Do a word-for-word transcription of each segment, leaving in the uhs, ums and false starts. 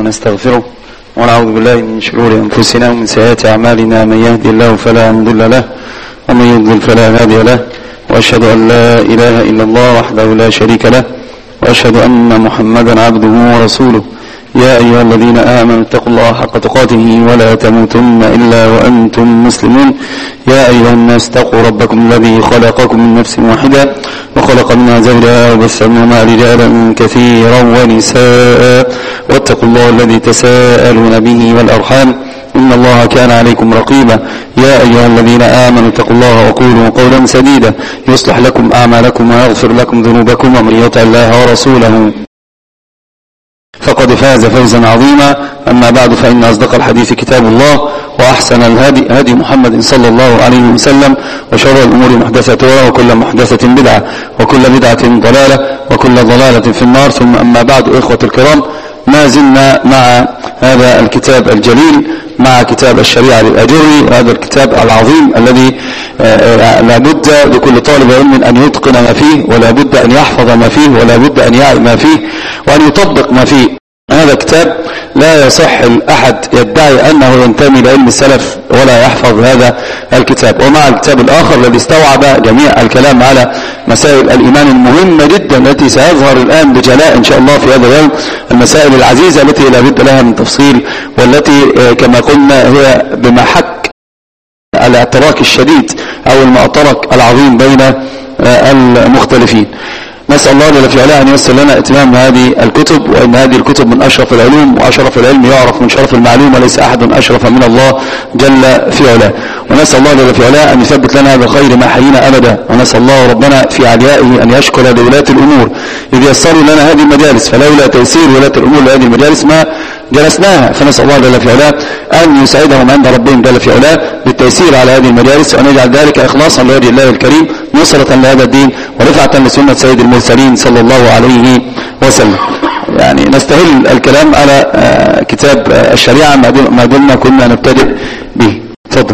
ونستغفره ونعوذ بالله من شرور أنفسنا ومن سيئات أعمالنا. من يهدي الله فلا مضل له ومن يضلل فلا هادي له، وأشهد أن لا إله إلا الله وحده لا شريك له، وأشهد أن محمدا عبده ورسوله. يا أيها الذين آمنوا اتقوا الله حق تقاته ولا تموتن إلا وأنتم مسلمون. يا أيها الناس اتقوا ربكم الذي خلقكم من نفس واحدة وخلق منها زوجها وبث منهما رجالا كثيرا ونساء، واتقوا الله الذي تساءلون به والأرحام إن الله كان عليكم رقيبا. يا أيها الذين آمنوا اتقوا الله وقولوا قولا سديدا يصلح لكم أعمالكم ويغفر لكم ذنوبكم، ومن يطع الله ورسوله فقد فاز فوزا عظيما. أما بعد، فإن أصدق الحديث كتاب الله، وأحسن الهدي هدي محمد صلى الله عليه وسلم، وشر الأمور محدثاتها، وكل محدثة بدعة، وكل بدعة ضلالة، وكل ضلالة في النار. ثم أما بعد، إخوة الكرام، ما زلنا مع هذا الكتاب الجليل، مع كتاب الشريعة للأجري، وهذا الكتاب العظيم الذي لا بد لكل طالب علم أن يتقن ما فيه، ولا بد أن يحفظ ما فيه، ولا بد أن يعي ما فيه، وأن يطبق ما فيه. هذا كتاب لا يصح الأحد يدعي أنه ينتمي لعلم السلف ولا يحفظ هذا الكتاب. ومع الكتاب الآخر الذي استوعب جميع الكلام على مسائل الإيمان المهمة جدا التي سيظهر الآن بجلاء إن شاء الله في هذا اليوم، المسائل العزيزة التي لا بد لها من تفصيل، والتي كما قلنا هي بمحك الاعتراك الشديد أو المعترك العظيم بين المختلفين. نسأل الله جل في علاه أن ييسر لنا اتمام هذه الكتب، وإن هذه الكتب من أشرف العلوم، وأشرف العلم يعرف من شرف المعلوم، وليس أحد أشرف من الله جل في علاه. ونسأل الله جل في علاه أن يثبت لنا بالخير ما حيينا أبدا. ونسأل الله ربنا في عليائه أن يشكر لولاة الأمور إذ يسروا لنا هذه المجالس، فلولا تيسير ولاة الأمور لهذه المجالس ما جلسناها. فنسأل الله جل في علاه أن يسعدهم عند ربهم جل في علاه بالتيسير على هذه المجالس، وأن يجعل ذلك إخلاصا لوجه الله الكريم، نصرة لهذا الدين، ورفعة لسنة سيد المرسلين صلى الله عليه وسلم. يعني نستهل الكلام على كتاب الشريعة ما دمنا كنا نبتدئ به. تفضل.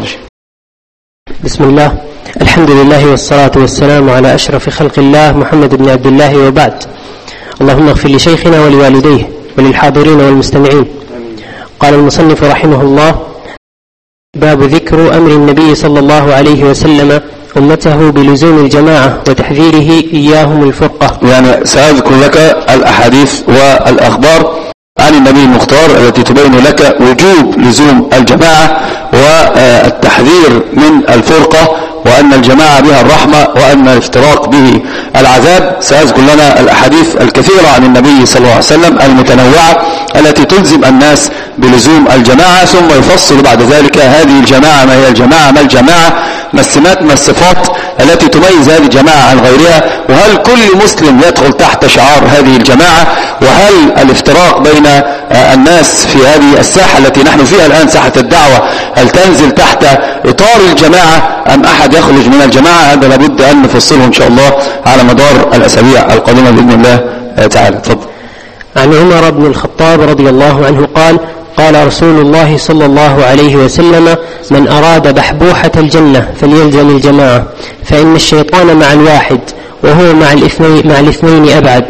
بسم الله، الحمد لله والصلاة والسلام على أشرف خلق الله محمد بن عبد الله، وبعد. اللهم اغفر لشيخنا ولوالديه وللحاضرين والمستمعين. قال المصنف رحمه الله: باب ذكر أمر النبي صلى الله عليه وسلم أمته بلزوم الجماعة وتحذيره إياهم الفرقة. يعني سأذكر لك الأحاديث والأخبار عن النبي المختار التي تبين لك وجوب لزوم الجماعة والتحذير من الفرقة، وأن الجماعة بها الرحمة، وأن الافتراق به العذاب. سأذكر لنا الأحاديث الكثيرة عن النبي صلى الله عليه وسلم المتنوعة التي تلزم الناس بلزوم الجماعة، ثم يفصل بعد ذلك هذه الجماعة ما هي الجماعة، ما الجماعة، ما السمات، ما الصفات التي تميز هذه الجماعة عن غيرها، وهل كل مسلم يدخل تحت شعار هذه الجماعة، وهل الافتراق بين الناس في هذه الساحة التي نحن فيها الآن، ساحة الدعوة، هل تنزل تحت إطار الجماعة أم أحد يخرج من الجماعة؟ هذا لابد أن نفصله إن شاء الله على مدار الأسابيع القادمة بإذن الله تعالى. تفضل. عن عمر بن الخطاب رضي الله عنه قال: قال رسول الله صلى الله عليه وسلم: من أراد بحبوحة الجنة فليلزم الجماعة، فإن الشيطان مع الواحد وهو مع الاثنين, مع الاثنين أبعد.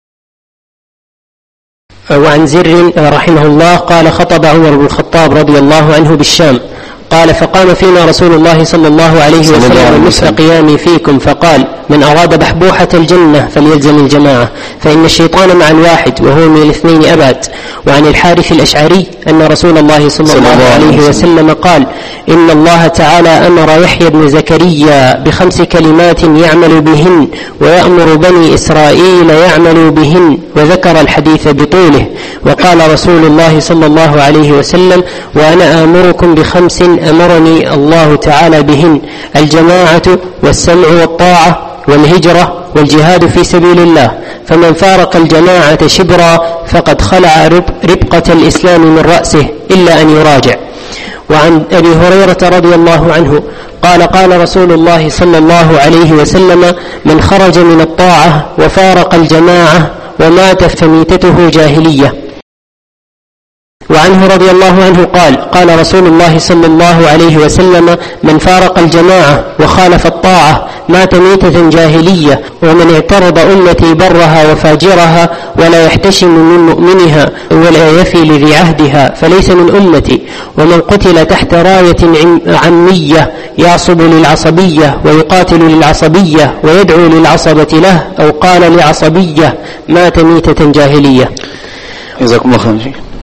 وعن زر رحمه الله قال: خطب عمر بن الخطاب رضي الله عنه بالشام، قال: فقام فينا رسول الله صلى الله عليه وسلم مثل قيامي فيكم، فقال: من أراد بحبوحة الجنة فليلزم الجماعة، فإن الشيطان مع الواحد وهو من الاثنين أبعد. وعن الحارث الأشعري أن رسول الله صلى الله عليه وسلم قال: إن الله تعالى أمر يحيى بن زكريا بخمس كلمات يعمل بهن، ويأمر بني إسرائيل يعملوا بهن، وذكر الحديث بطوله. وقال رسول الله صلى الله عليه وسلم: وأنا آمركم بخمس أمرني الله تعالى بهن: الجماعة والسمع والطاعة والهجرة والجهاد في سبيل الله، فمن فارق الجماعة شبرا فقد خلع ربقة الإسلام من رأسه إلا أن يراجع. وعن أبي هريرة رضي الله عنه قال: قال رسول الله صلى الله عليه وسلم: من خرج من الطاعة وفارق الجماعة ومات فميتته جاهلية. وعنه رضي الله عنه قال قال رسول الله صلى الله عليه وسلم من فارق الجماعة وخالف الطاعة مات ميتة جاهلية ومن اعترض أمتي برها وفاجرها ولا يحتشم من مؤمنها ولا يفي لذي عهدها فليس من أمتي ومن قتل تحت راية عمية يعصب للعصبية ويقاتل للعصبية ويدعو للعصبة له أو قال لعصبية مات ميتة جاهلية. جزاكم الله خير.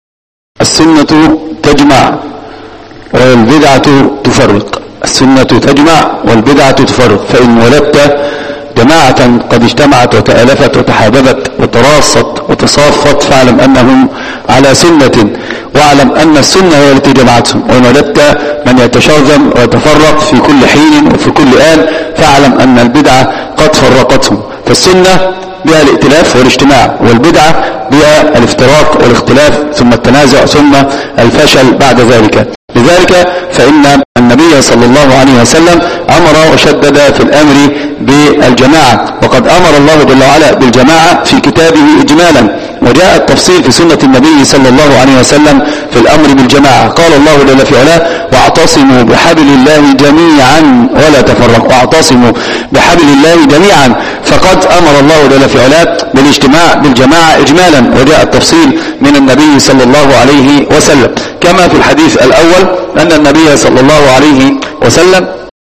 السنة تجمع والبدعة تفرق. السنة تجمع والبدعة تفرق. فإن ولدت جماعة قد اجتمعت وتألفت وتحاببت وتراصت وتصافت فاعلم أنهم على سنة واعلم أن السنة هي التي جمعتهم. وإن ولدت من يتشرذم ويتفرق في كل حين وفي كل آن فاعلم أن البدعة قد فرقتهم. فالسنة بها الائتلاف والاجتماع والبدعة بها الافتراق والاختلاف ثم التنازع ثم الفشل بعد ذلك. لذلك فإن النبي صلى الله عليه وسلم أمر وشدد في الأمر بالجماعة وقد أمر الله جل وعلا بالجماعة في كتابه إجمالا وجاء التفصيل في سنة النبي صلى الله عليه وسلم في الأمر بالجماعة. قال الله جل في علاه واعتصموا بحبل الله جميعا ولا تفرقوا واعتصموا بحبل الله جميعا فقد أمر الله جل في علاه بالاجتماع بالجماعة إجمالا وجاء التفصيل من النبي صلى الله عليه وسلم كما في الحديث الأول أن النبي صلى الله عليه وسلم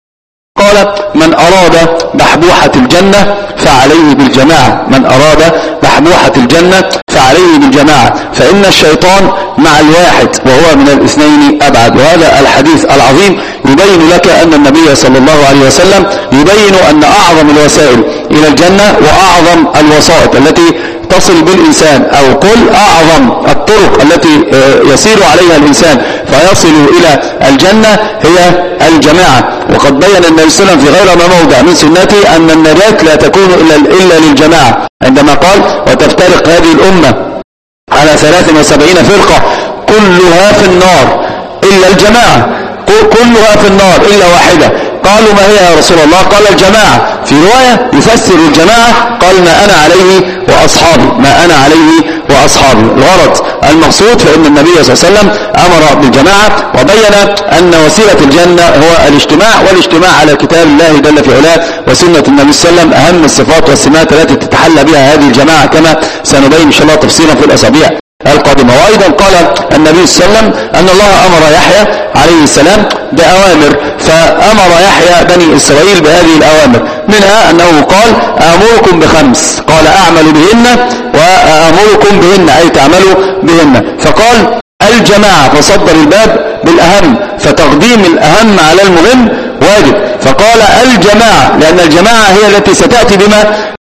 قال من أراد بحبوحة الجنة فعليه بالجماعة من أراد بحبوحة الجنة فعليه بالجماعة فإن الشيطان مع الواحد وهو من الاثنين أبعد. وهذا الحديث العظيم يبين لك أن النبي صلى الله عليه وسلم يبين أن أعظم الوسائل إلى الجنة وأعظم الوسائط التي تصل بالإنسان أو قل أعظم الطرق التي يسير عليها الإنسان فيصل إلى الجنة هي الجماعة. وقد بين النبي صلى الله عليه وسلم في غير ما موضع من سنته أن النجاة لا تكون إلا للجماعة عندما قال وتفترق هذه الأمة على ثلاث وسبعين فرقة كلها في النار إلا الجماعة كلها في النار إلا واحدة. قالوا ما هي يا رسول الله؟ قال الجماعة. في رواية يفسر الجماعة قال ما أنا عليه وأصحابي ما أنا عليه وأصحابي. الغرض المقصود فإن النبي صلى الله عليه وسلم أمر بالجماعة وبين أن وسيلة الجنة هو الاجتماع والاجتماع على كتاب الله جل في علاه وسنة النبي صلى الله عليه وسلم أهم الصفات والسمات التي تتحلى بها هذه الجماعة كما سنبين إن شاء الله تفصيلا في الأسابيع القادمة. وأيضا قال النبي صلى الله عليه وسلم أن الله أمر يحيى عليه السلام بأوامر فأمر يحيى بني إسرائيل بهذه الأوامر منها أنه قال آمركم بخمس قال أعمل بهن وآمركم بهن أي تعملوا بهن فقال الجماعة فصدر الباب بالأهم فتقديم الأهم على المهم واجب فقال الجماعة لأن الجماعة هي التي ستأتي بما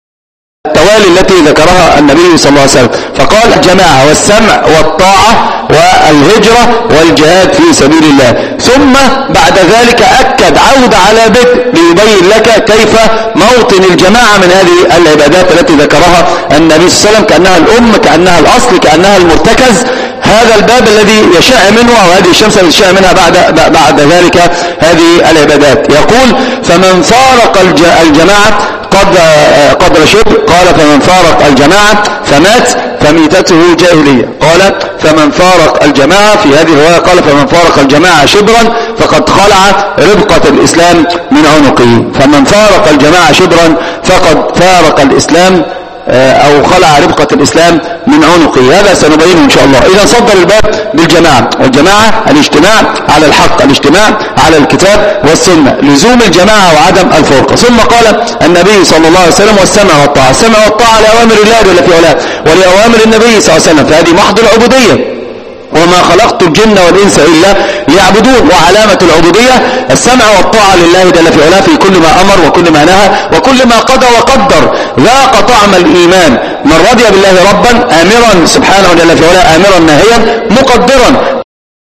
التوالي التي ذكرها النبي صلى الله عليه وسلم فقال الجماعة والسمع والطاعة والهجرة والجهاد في سبيل الله ثم بعد ذلك أكد عود على بدء ليبين لك كيف موطن الجماعة من هذه العبادات التي ذكرها النبي صلى الله عليه وسلم كأنها الأم كأنها الأصل كأنها المرتكز هذا الباب الذي يشع منه أو هذه الشمس التي يشع منها بعد, بعد ذلك هذه العبادات. يقول فمن فارق الجماعة قدر, قدر شبر قال فمن فارق الجماعة فمات فميتته جاهلية قال فمن فارق الجماعة في هذه الرواية قال فمن فارق الجماعة شبرا فقد خلع ربقة الإسلام من عنقه فمن فارق الجماعة شبرا فقد فارق الإسلام أو خلع ربقة الإسلام من عنقه. هذا سنبينه إن شاء الله. إذا صدر الباب بالجماعة والجماعة الاجتماع على الحق الاجتماع على الكتاب والسنة لزوم الجماعة وعدم الفرقة. ثم قال النبي صلى الله عليه وسلم والسمع والطاعة السمع والطاعة لأوامر الله جل في علاه ولأوامر النبي صلى الله عليه وسلم فهذه محض العبودية وما خلقت الجن والإنس إلا ليعبدون وعلامة العبودية السمع والطاعة لله جل في علاه في كل ما أمر وكل ما نهى وكل ما قضى وقدر. ذاق طعم الإيمان من رضي بالله ربا آمرا سبحانه جل في علاه آمرا ناهيا مقدرا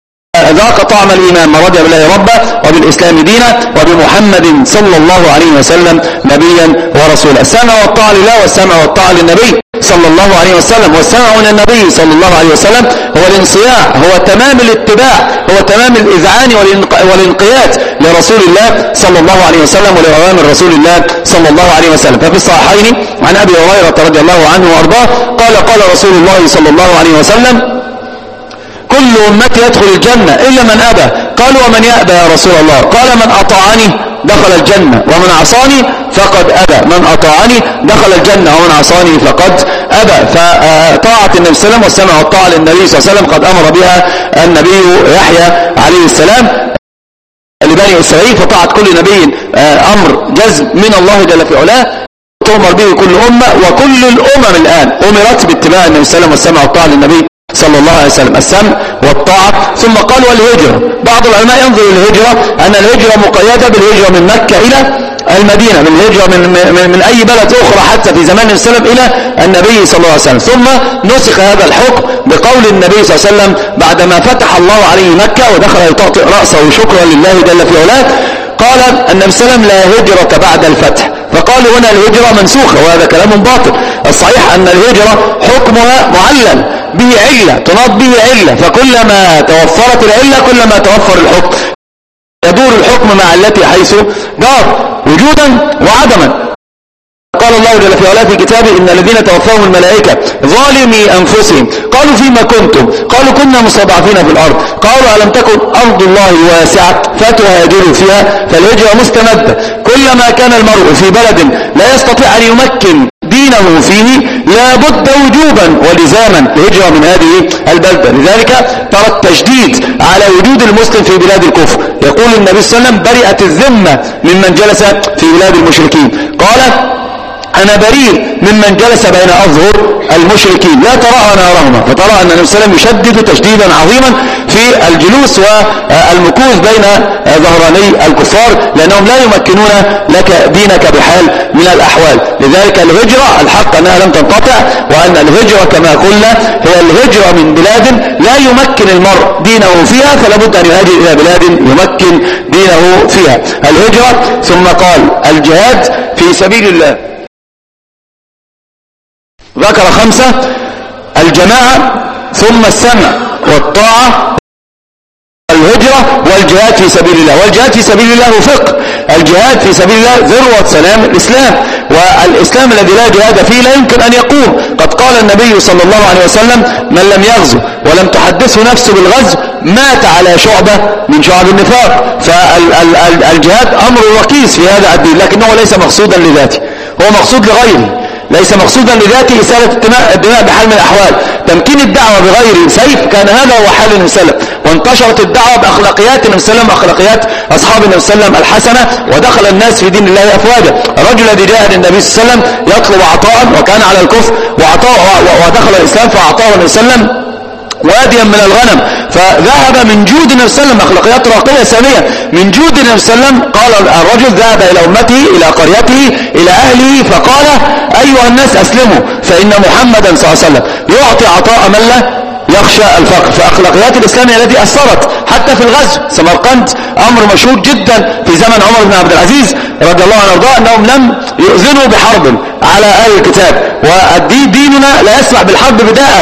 ذاق طعم الإيمان من رضي بالله ربا وبالإسلام دينا وبمحمد صلى الله عليه وسلم نبيا ورسولا. السمع والطاعة لله والسمع والطاعة للنبي صلى الله عليه وسلم والسمع من النبي صلى الله عليه وسلم هو الانصياع هو تمام الاتباع هو تمام الإذعان والانقياد لرسول الله صلى الله عليه وسلم ولأوامر رسول الله صلى الله عليه وسلم. ففي الصحيحين عن أبي هريرة رضي الله عنه وأرضاه قال قال رسول الله صلى الله عليه وسلم كل أمتي يدخل الجنة إلا من أبى. قالوا ومن يأبى يا رسول الله؟ قال من أطاعني دخل الجنة ومن عصاني فقد أبى. من أطاعني دخل الجنة ومن عصاني فقد أبى. فطاعة النبي صلى الله عليه وسلم والسمع والطاعة للنبي صلى الله عليه وسلم قد أمر بها النبي يحيى عليه السلام لبني إسرائيل. فطاعة كل نبي أمر جزم من الله جل في علاه تؤمر به كل أمة، وكل الأمم الآن أمرت باتباع النبي صلى الله عليه وسلم والسمع والطاعة للنبي صلى الله عليه وسلم، السمع والطاعة. ثم قال والهجرة. بعض العلماء ينظر الهجرة أن الهجرة مقيدة بالهجرة من مكة إلى المدينة، من الهجرة من, من, من أي بلد أخرى حتى في زمان النبي صلى الله عليه وسلم إلى النبي صلى الله عليه وسلم. ثم نسخ هذا الحكم بقول النبي صلى الله عليه وسلم بعدما فتح الله عليه مكة ودخل يطأطئ رأسه شكرا لله جل في علاه، قال النبي صلى الله عليه وسلم لا هجرة بعد الفتح. فقالوا هنا الهجرة منسوخة، وهذا كلام باطل. الصحيح أن الهجرة حكمها معلل به علة، تناط به علة، فكلما توفرت العلة كلما توفر الحكم، يدور الحكم مع التي حيث دار وجودا وعدما. قال الله جل في علاه في كتابه إن الذين توفاهم الملائكة ظالمي أنفسهم قالوا فيما كنتم؟ قالوا كنا مستضعفين في الأرض. قالوا ألم تكن أرض الله واسعة فتهاجروا فيها؟ فالهجرة مستمدة. كلما كان المرء في بلد لا يستطيع أن يمكن دينه فيه لا بد وجوبا ولزاما الهجرة من هذه البلدة. لذلك ترى التشديد على وجود المسلم في بلاد الكفر. يقول النبي صلى الله عليه وسلم برئت الذمة ممن جلس في بلاد المشركين. قال أنا بريء ممن جلس بين أظهر المشركين لا تراءى نارهما. فترى أن النبي صلى الله عليه وسلم يشدد تشديدا عظيما في الجلوس والمكوث بين ظهراني الكفار، لأنهم لا يمكنون لك دينك بحال من الأحوال. لذلك الهجرة الحق أنها لم تنقطع، وأن الهجرة كما قلنا هي الهجرة من بلاد لا يمكن المرء دينه فيها، فلا بد أن يهاجر إلى بلاد يمكن دينه فيها. الهجرة. ثم قال الجهاد في سبيل الله. ذكر خمسة: الجماعة ثم السمع والطاعة الهجرة والجهاد في سبيل الله. والجهاد في سبيل الله فقه. الجهاد في سبيل الله ذروة سلام الإسلام، والإسلام الذي لا جهاد فيه لا يمكن أن يقوم. قد قال النبي صلى الله عليه وسلم من لم يغزو ولم تحدثه نفسه بالغزو مات على شعبة من شعب النفاق. فالجهاد أمر ركيز في هذا الدين، لكنه ليس مقصودا لذاته، هو مقصود لغيره، ليس مقصودا لذاته إسالة الدماء بحال من الأحوال. تمكين الدعوة بغير سيف كان هذا هو حال النبي صلى الله عليه وسلم، وانتشرت الدعوة بأخلاقيات النبي صلى الله عليه وسلم، أخلاقيات أصحاب النبي صلى الله عليه وسلم الحسنة، ودخل الناس في دين الله أفواجا. الرجل الذي جاء للنبي صلى الله عليه وسلم يطلب عطاء وكان على الكفر ودخل الإسلام فأعطاه النبي صلى الله عليه وسلم واديا من الغنم، فذهب من جود النبي صلى الله عليه وسلم، أخلاقيات راقية سامية من جود النبي صلى الله عليه وسلم. قال الرجل ذهب إلى أمته إلى قريته إلى أهله فقال أيها الناس أسلموا فإن محمدا صلى الله عليه وسلم يعطي عطاء من لا يخشى الفقر. فأخلاقيات الإسلام التي أثرت حتى في الغزو. سمرقند أمر مشهور جدا في زمن عمر بن عبد العزيز رضي الله عنه وارضاه أنهم لم يؤذنوا بحرب على أهل الكتاب، والدين ديننا لا يسمح بالحرب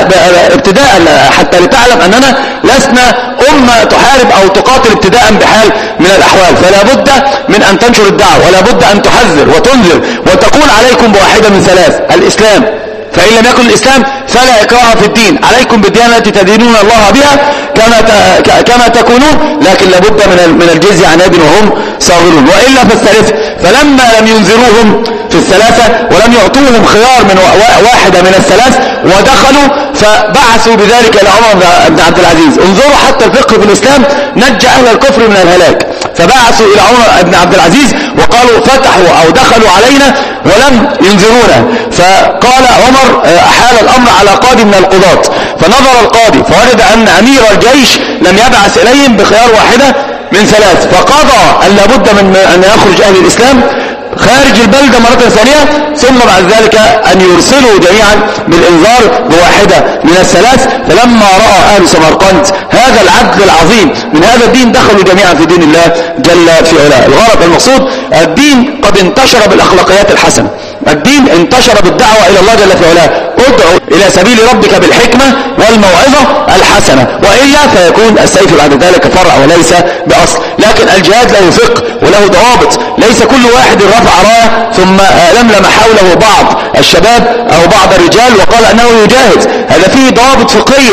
ابتداء حتى لتعلم أننا لسنا أمة تحارب أو تقاتل ابتداء بحال من الأحوال. فلا بد من أن تنشر الدعوة، ولا بد أن تحذر وتنذر وتقول عليكم بواحدة من ثلاث: الإسلام، فإن لم يكن الإسلام فلا إكراه في الدين، عليكم بالديانة التي تدينون الله بها كما كما تكونون، لكن لابد من من الجزية عن يد وهم صاغرون، وإلا فالثالث. فلما لم ينذروهم في الثلاثة ولم يعطوهم خيار من واحدة من الثلاث ودخلوا، فبعثوا بذلك إلى عمر بن عبد العزيز. انظروا حتى الفقه في الإسلام نجى أهل الكفر من الهلاك. فبعثوا إلى عمر بن عبد العزيز وقالوا فتحوا أو دخلوا علينا ولم ينذرونا. فقال عمر أحال الأمر على قاضي من القضاة، فنظر القاضي فوجد أن أمير الجيش لم يبعث إليهم بخيار واحدة من ثلاث، فقضى أن لابد من أن يخرج أهل الإسلام خارج البلدة مرة ثانية، ثم بعد ذلك أن يرسلوا جميعا بالإنذار بواحدة من الثلاث. فلما رأى أهل سمرقند هذا العدل العظيم من هذا الدين دخلوا جميعا في دين الله جل في علاه. الغرض المقصود الدين قد انتشر بالأخلاقيات الحسنة، الدين انتشر بالدعوة إلى الله جل في علاه. ادعو إلى سبيل ربك بالحكمة والموعظة الحسنة، وإلا فيكون السيف بعد ذلك فرع وليس بأصل. لكن الجهاد له فقه وله ضوابط، ليس كل واحد رفع راية ثم لملم حوله بعض الشباب أو بعض الرجال وقال أنه يجاهد، هذا فيه ضوابط فقهية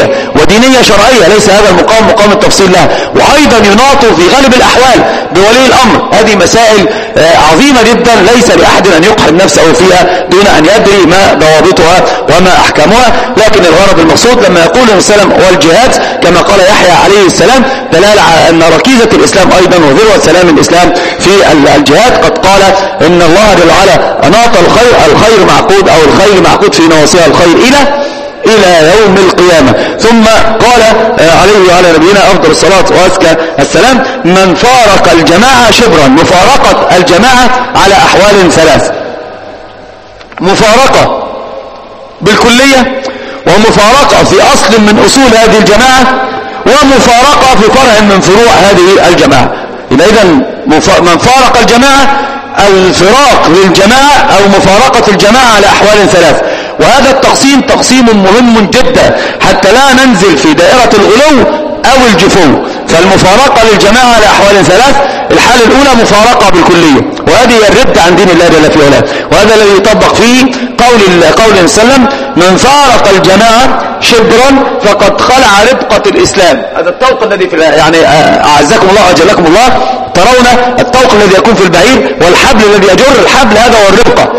ودينية شرعية، ليس هذا المقام مقام التفصيل لها. وأيضا يناط في غالب الأحوال بولي الأمر. هذه مسائل عظيمة جدا ليس لأحد أن يقحم نفسه فيها دون أن يدري ما ضوابطها وما أحكامها. لكن الغرض المقصود لما يقول النبي صلى الله عليه وسلم والجهاد كما قال يحيى عليه السلام دلالة على أن ركيزة الإسلام أيضا وذروة سلام الإسلام في الجهاد. قد قال إن الله جل وعلا أناط الخير، الخير معقود أو الخير معقود في نواصيها الخير إلى إلى يوم القيامة. ثم قال عليه وعلى نبينا أفضل الصلاة وأزكى السلام من فارق الجماعة شبرا. مفارقة الجماعة على أحوال ثلاث: مفارقة بالكلية، ومفارقة في أصل من أصول هذه الجماعة، ومفارقة في فرع من فروع هذه الجماعة. إذن من فارق الجماعة الفراق للجماعة أو مفارقة الجماعة على أحوال ثلاث. وهذا التقسيم تقسيم مهم جدا حتى لا ننزل في دائرة الغلو أو الجفو. فالمفارقة للجماعة على أحوال ثلاث: الحالة الأولى مفارقة بالكلية، وهذه هي الرد عن دين الله جل في علاه، وهذا الذي يطبق فيه قول قول النبي صلى الله عليه وسلم من فارق الجماعة شبرا فقد خلع ربقة الإسلام. هذا الطوق الذي في يعني أعزكم الله وأجلكم الله، ترون الطوق الذي يكون في البعير والحبل الذي يجر الحبل، هذا هو الربقة.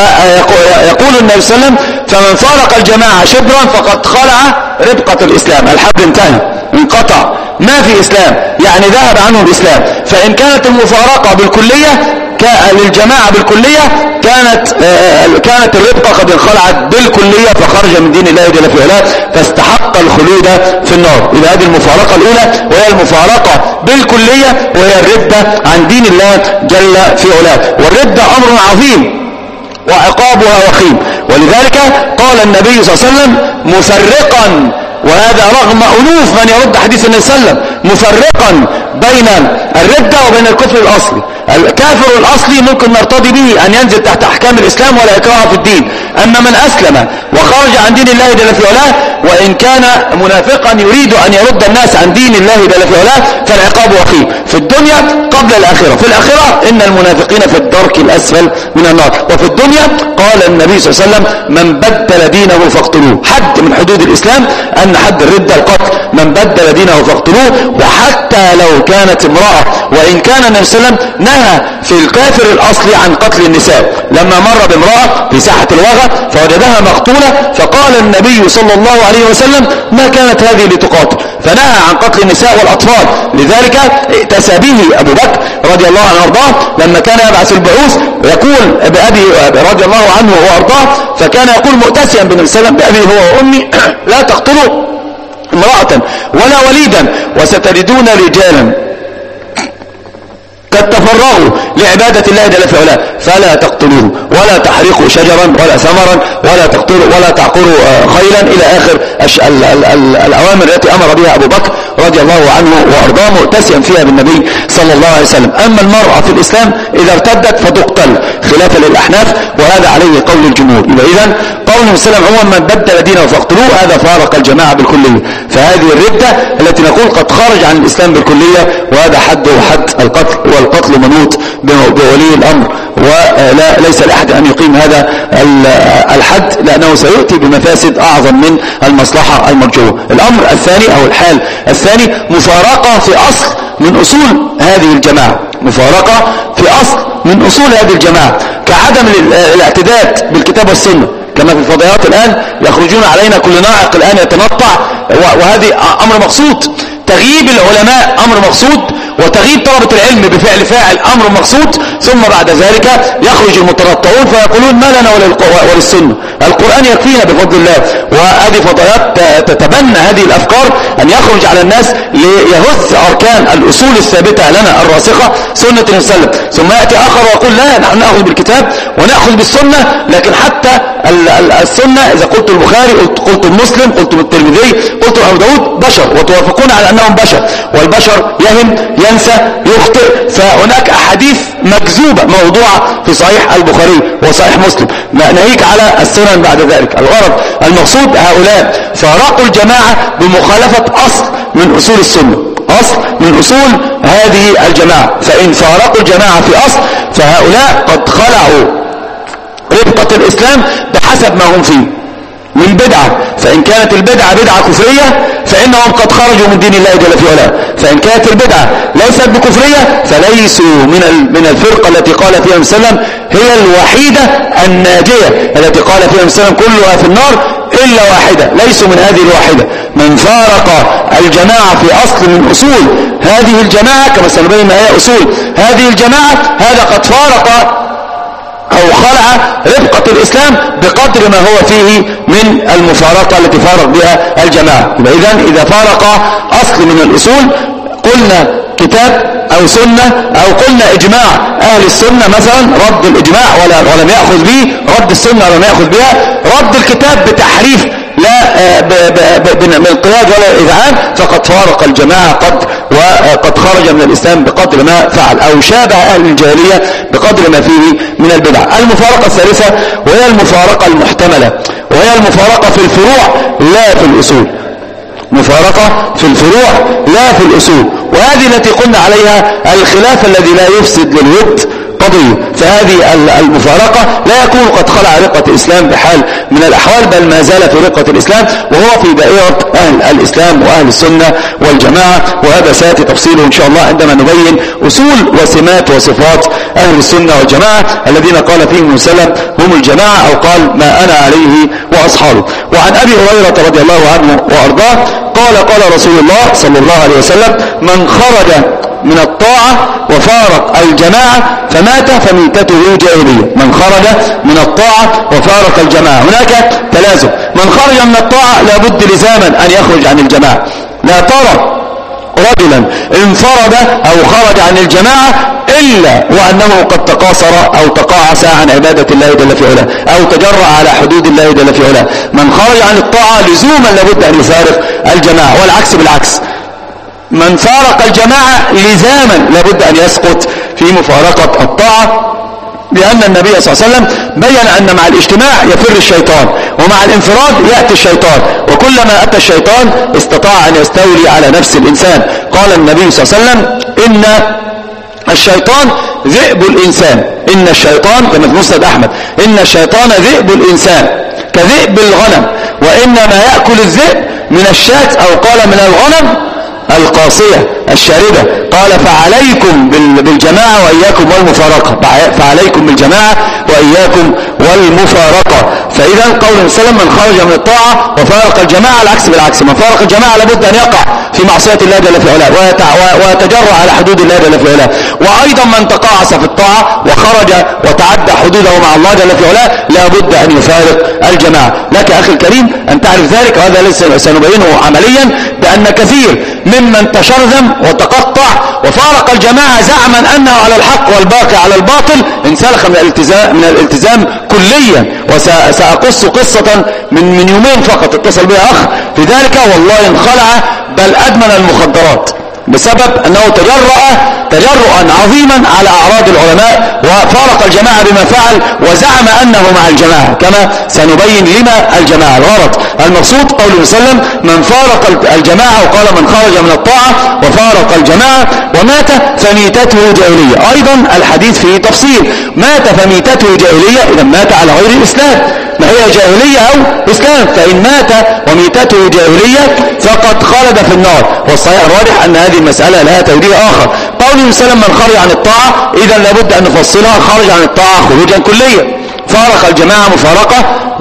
فيقول النبي صلى الله عليه وسلم فمن فارق الجماعة شبرا فقد خلع ربقة الإسلام. الحبل انتهى، انقطع، ما في إسلام، يعني ذهب عنه الإسلام. فإن كانت المفارقة بالكلية للجماعة بالكلية كانت كانت الربقة قد انخلعت بالكلية فخرج من دين الله جل في علاه فاستحق الخلود في النار. إذا هذه المفارقة الأولى وهي المفارقة بالكلية، وهي الردة عن دين الله جل في علاه. والردة أمر عظيم وعقابها وخيم، ولذلك قال النبي صلى الله عليه وسلم مفرقا، وهذا رغم ألوف من يرد حديث النبي صلى الله عليه وسلم، مفرقا بين الردة وبين الكفر الأصلي. الكافر الأصلي ممكن نرتضي به أن ينزل تحت أحكام الإسلام ولا إكراه في الدين، أما من أسلم وخرج عن دين الله جل في علاه وإن كان منافقا يريد أن يرد الناس عن دين الله جل في علاه فالعقاب وخيم في الدنيا قبل الآخرة. في الآخرة إن المنافقين في الدرك الأسفل من النار. وفي الدنيا قال النبي صلى الله عليه وسلم من بدل دينه فاقتلوه. حد من حدود الإسلام أن حد الردة القتل، من بدل دينه فاقتلوه، وحتى لو كانت امرأة. وإن كان النبي صلى الله عليه وسلم نهى في الكافر الأصلي عن قتل النساء. لما مر بامرأة في ساحة الوغى فوجدها مقتولة فقال النبي صلى الله عليه وسلم ما كانت هذه لتقاتل، فنهى عن قتل النساء والأطفال. لذلك ائتسى به أبو بكر رضي الله عنه وارضاه لما كان يبعث البعوث يقول بأبي رضي الله عنه وارضاه، فكان يقول مؤتسيا بالنبي صلى الله عليه وسلم بأبي هو وأمي لا تقتلوا امرأة ولا وليدا وستجدون رجالا قد تفرغوا لعبادة الله جل في علاه فلا تقتلوه ولا تحرقوا شجرا ولا ثمرا ولا تقتلوا ولا تعقروا خيلا إلى آخر ال ال ال الأوامر التي أمر بها أبو بكر رضي الله عنه وأرضاه مؤتسيا فيها بالنبي صلى الله عليه وسلم. أما المرأة في الإسلام إذا ارتدت فتقتل خلافا للأحناف، وهذا عليه قول الجمهور. إذن قول النبي صلى الله عليه وسلم عموما من بدل دينه فاقتلوه هذا فارق الجماعة بالكلية. فهذه الردة التي نقول قد خرج عن الإسلام بالكلية، وهذا حد حد القتل، والقتل منوط بولي الأمر، وليس لأحد أن يقيم هذا الحد لأنه سيؤتي بمفاسد أعظم من المصلحة المرجوة. الأمر الثاني أو الحال الثاني مفارقة في أصل من أصول هذه الجماعة، مفارقة في أصل من أصول هذه الجماعة كعدم الاعتداد بالكتاب والسنة. كما في الفضائيات الآن يخرجون علينا كل ناعق الآن يتنطع، وهذه أمر مقصود. تغييب العلماء أمر مقصود، وتغييب طلبة العلم بفعل فاعل أمر مقصود. ثم بعد ذلك يخرج المتنطعون فيقولون ما لنا وللسنة، القرآن يكفينا بفضل الله. وهذه فضائيات تتبنى هذه الأفكار أن يخرج على الناس ليهز أركان الأصول الثابتة لنا الراسخة سنة النبي صلى الله عليه وسلم. ثم يأتي آخر ويقول لا نحن نأخذ بالكتاب ونأخذ بالسنة، لكن حتى السنة إذا قلت البخاري قلت, قلت المسلم قلت الترمذي قلت أبو داود بشر، وتوافقون على أنهم بشر، والبشر يهم ينسى يخطئ. فهناك أحاديث مكذوبة موضوعة في صحيح البخاري وصحيح مسلم، ناهيك على السنن بعد ذلك. الغرض المقصود هؤلاء فارقوا الجماعة بمخالفة أصل من أصول السنة، أصل من أصول هذه الجماعة. فإن فارقوا الجماعة في أصل فهؤلاء قد خلعوا ربقة الإسلام بحسب ما هم فيه، من بدعة، فإن كانت البدعة بدعة كفرية فإنهم قد خرجوا من دين الله جل في علاه. فإن كانت البدعة ليست بكفرية فليسوا من من الفرقة التي قال فيها النبي صلى الله عليه وسلم هي الوحيدة الناجية، التي قال فيها النبي صلى الله عليه وسلم كلها في النار إلا واحدة، ليسوا من هذه الواحدة. من فارق الجماعة في أصل من أصول هذه الجماعة، كما سنبين ما هي أصول هذه الجماعة، هذا قد فارق أو خلع رفقة الإسلام بقدر ما هو فيه من المفارقة التي فارق بها الجماعة. إذن إذا فارق أصل من الأصول، قلنا كتاب أو سنة أو قلنا إجماع أهل السنة مثلا، رد الإجماع ولم يأخذ به، رد السنة ولم يأخذ بها، رد الكتاب بتحريف لا بالانقياد ولا الإذعان، فقد فارق الجماعة قد وقد خرج من الإسلام بقدر ما فعل، أو شابه أهل الجاهلية بقدر ما فيه من البدع. المفارقة الثالثة وهي المفارقة المحتملة، وهي المفارقة في الفروع لا في الأصول، مفارقة في الفروع لا في الأصول، وهذه التي قلنا عليها الخلاف الذي لا يفسد للود قضية. فهذه المفارقة لا يكون قد خلع رقة الإسلام بحال من الأحوال، بل ما زال في رقة الإسلام وهو في دائرة أهل الإسلام وأهل السنة والجماعة، وهذا سيأتي تفصيله إن شاء الله عندما نبين أصول وسمات وصفات أهل السنة والجماعة الذين قال فيهم وسلم هم الجماعة، أو قال ما أنا عليه وأصحابه. وعن أبي هريرة رضي الله عنه وأرضاه قال قال رسول الله صلى الله عليه وسلم من خرج من الطاعة وفارق الجماعة فمات فميتته جاهلية. من خرج من الطاعة وفارق الجماعة، هناك تلازم. من خرج من الطاعة لابد لزاما أن يخرج عن الجماعة. لا ترى رجلا انفرد أو خرج عن الجماعة إلا وأنه قد تقاصر أو تقاعس عن عبادة الله جل في علاه، أو تجرأ على حدود الله جل في علاه. من خرج عن الطاعة لزوما لابد أن يفارق الجماعة، والعكس بالعكس. من فارق الجماعة لزاما لابد أن يسقط في مفارقة الطاعة، لأن النبي صلى الله عليه وسلم بيّن أن مع الاجتماع يفر الشيطان، ومع الانفراد يأتي الشيطان، وكلما أتى الشيطان استطاع أن يستولي على نفس الإنسان. قال النبي صلى الله عليه وسلم إن الشيطان ذئب الإنسان، إن الشيطان كما في مسند أحمد إن الشيطان ذئب الإنسان كذئب الغنم، وإنما يأكل الذئب من الشاة أو قال من الغنم القاصية الشاردة. قال فعليكم بالجماعة وإياكم والمفارقة، فعليكم بالجماعة وإياكم والمفارقة. فإذا قول وسلم من خرج من الطاعة وفارق الجماعة العكس بالعكس. من فارق الجماعة لابد أن يقع في معصية الله جل في علاه ويتجرأ على حدود الله جل في علاه. وأيضا من تقاعس في الطاعة وخرج وتعدى حدوده مع الله جل في علاه لابد أن يفارق الجماعة. لك أخي الكريم أن تعرف ذلك، وهذا لسه سنبينه عمليا، بأن كثير ممن تشرذم وتقطع وفارق الجماعة زعما أنه على الحق والباقي على الباطل انسلخ من الالتزام من الالتزام كليا. وسأقص قصة من من يومين فقط اتصل بها أخ في ذلك، والله انخلع بل أدمن المخدرات بسبب أنه تجرأ تجرؤا عظيما على أعراض العلماء وفارق الجماعة بما فعل وزعم أنه مع الجماعة، كما سنبين لما الجماعة. الغرض المقصود قوله صلى الله عليه وسلم من فارق الجماعة، وقال من خرج من الطاعة وفارق الجماعة ومات فميتته جاهلية. أيضا الحديث فيه تفصيل، مات فميتته جاهلية إذا مات على غير الإسلام، ما هي جاهلية أو إسلام. فإن مات وميتته جاهلية فقد خلد في النار، والصحيح الراجح أن هذه المسألة لها توجيه آخر. قوله وسلم من خرج عن الطاعة، إذا لابد أن نفصلها. خرج عن الطاعة خروجا كليا، فارق الجماعة مفارقة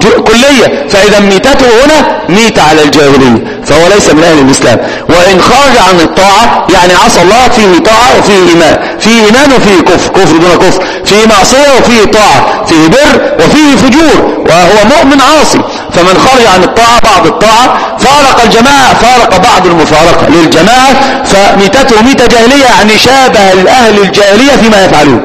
كلية، فإذا ميتته هنا ميت على الجاهلية فهو ليس من أهل الإسلام. وإن خرج عن الطاعة يعني عصى الله، فيه طاعة وفيه إيمان، فيه إيمان وفيه كفر، كفر دون كفر، فيه معصية وفيه طاعة، فيه بر وفيه فجور، وهو مؤمن عاصي. فمن خرج عن الطاعة بعض الطاعة فارق الجماعة، فارق بعض المفارقة للجماعة، فميتته ميت جاهلية يعني شابه أهل الجاهلية فيما يفعلون،